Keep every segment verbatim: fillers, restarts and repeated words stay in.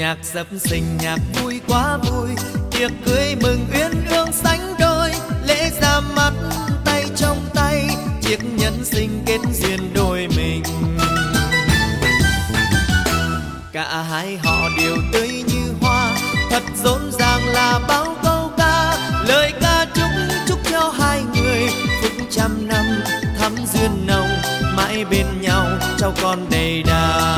Nhạc dập sinh nhạc vui quá vui, tiệc cưới mừng uyên ương sánh đôi, lễ ra mắt tay trong tay, chiếc nhẫn sinh kết duyên đôi mình. Cả hai họ đều tươi như hoa, thật rộn ràng là bao câu ca, lời ca chúc chúc cho hai người phúc trăm năm thắm duyên nồng, mãi bên nhau cháu con đầy đà.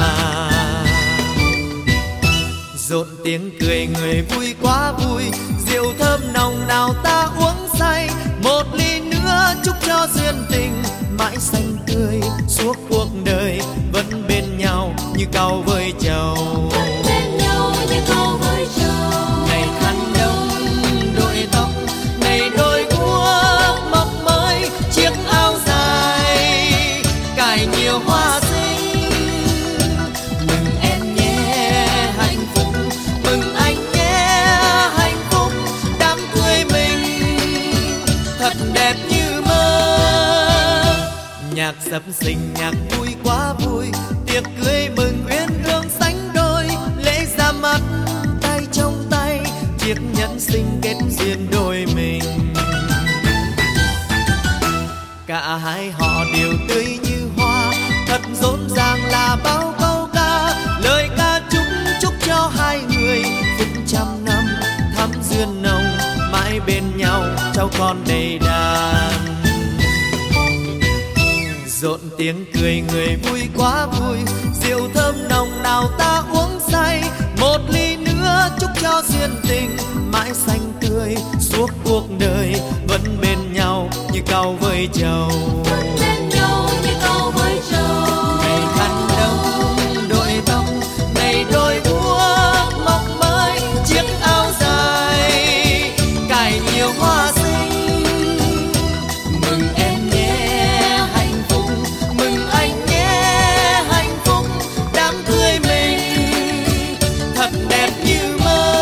Rộn tiếng cười người vui quá vui, rượu thơm nồng nào ta uống say, một ly nữa chúc cho duyên tình mãi xanh tươi suốt cuộc đời, vẫn bên nhau như cau với trầu. Vẫn bên nhau như cau với trầu. Ngày khăn đông đội tóc, ngày đôi guốc mọc mới, chiếc áo dài cài nhiều hoa xinh. Mừng em nhé hạnh phúc, mừng anh nhé hạnh phúc, đám cưới mình thật đẹp như mơ. Nhạc dập sinh nhạc vui quá vui, tiệc cưới mừng uyên ương sánh đôi, lễ ra mắt tay trong tay, chiếc nhẫn sinh kết duyên đôi mình. Cả hai họ đều tươi như hoa, thật rộn ràng là bao câu ca, lời ca chúc chúc cho hai người phúc trăm năm thắm duyên nồng, mãi bên nhau cháu con đầy đàn. Rộn tiếng cười người vui quá vui, rượu thơm nồng nào ta uống say, một ly nữa chúc cho duyên tình mãi xanh tươi suốt cuộc đời, vẫn bên nhau như cau với trầu. Vẫn bên nhau như cau với trầu. Ngày khăn đông đội tóc, ngày đôi guốc mọc mới, chiếc áo dài cài nhiều hoa xinh. Mừng em nhé hạnh phúc, mừng anh nhé hạnh phúc, đám cưới mình thật đẹp như mơ.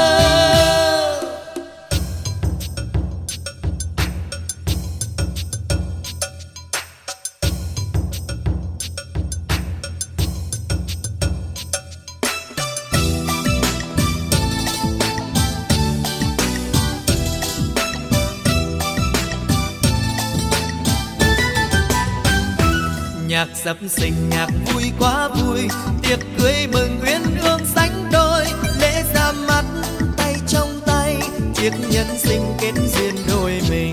Nhạc dập sinh nhạc vui quá vui, tiệc cưới mừng uyên ương sánh đôi, lễ ra mắt tay trong tay, chiếc nhẫn sinh kết duyên đôi mình.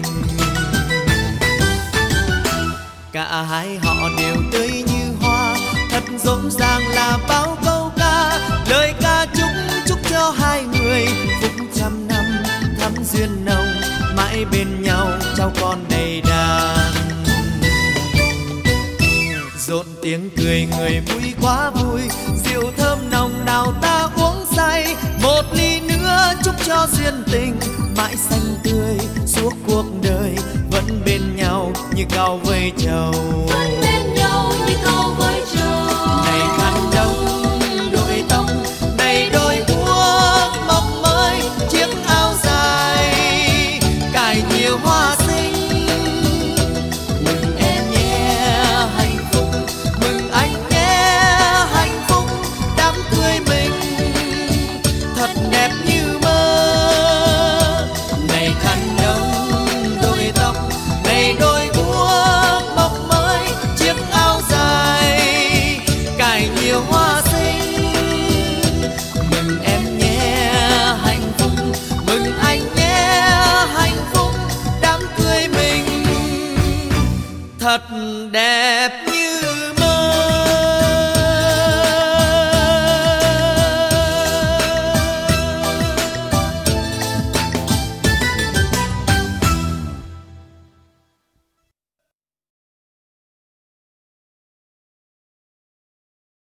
Cả hai họ đều tươi như hoa, thật rộn ràng là bao câu ca, lời ca chúc chúc cho hai người phúc trăm năm thắm duyên nồng, mãi bên nhau cháu con đầy đàn. Rộn tiếng cười người vui quá vui, rượu thơm nồng nào ta uống say, một ly nữa chúc cho duyên tình mãi xanh tươi suốt cuộc đời, vẫn bên nhau như cau với trầu. Vẫn bên nhau như cau với trầu.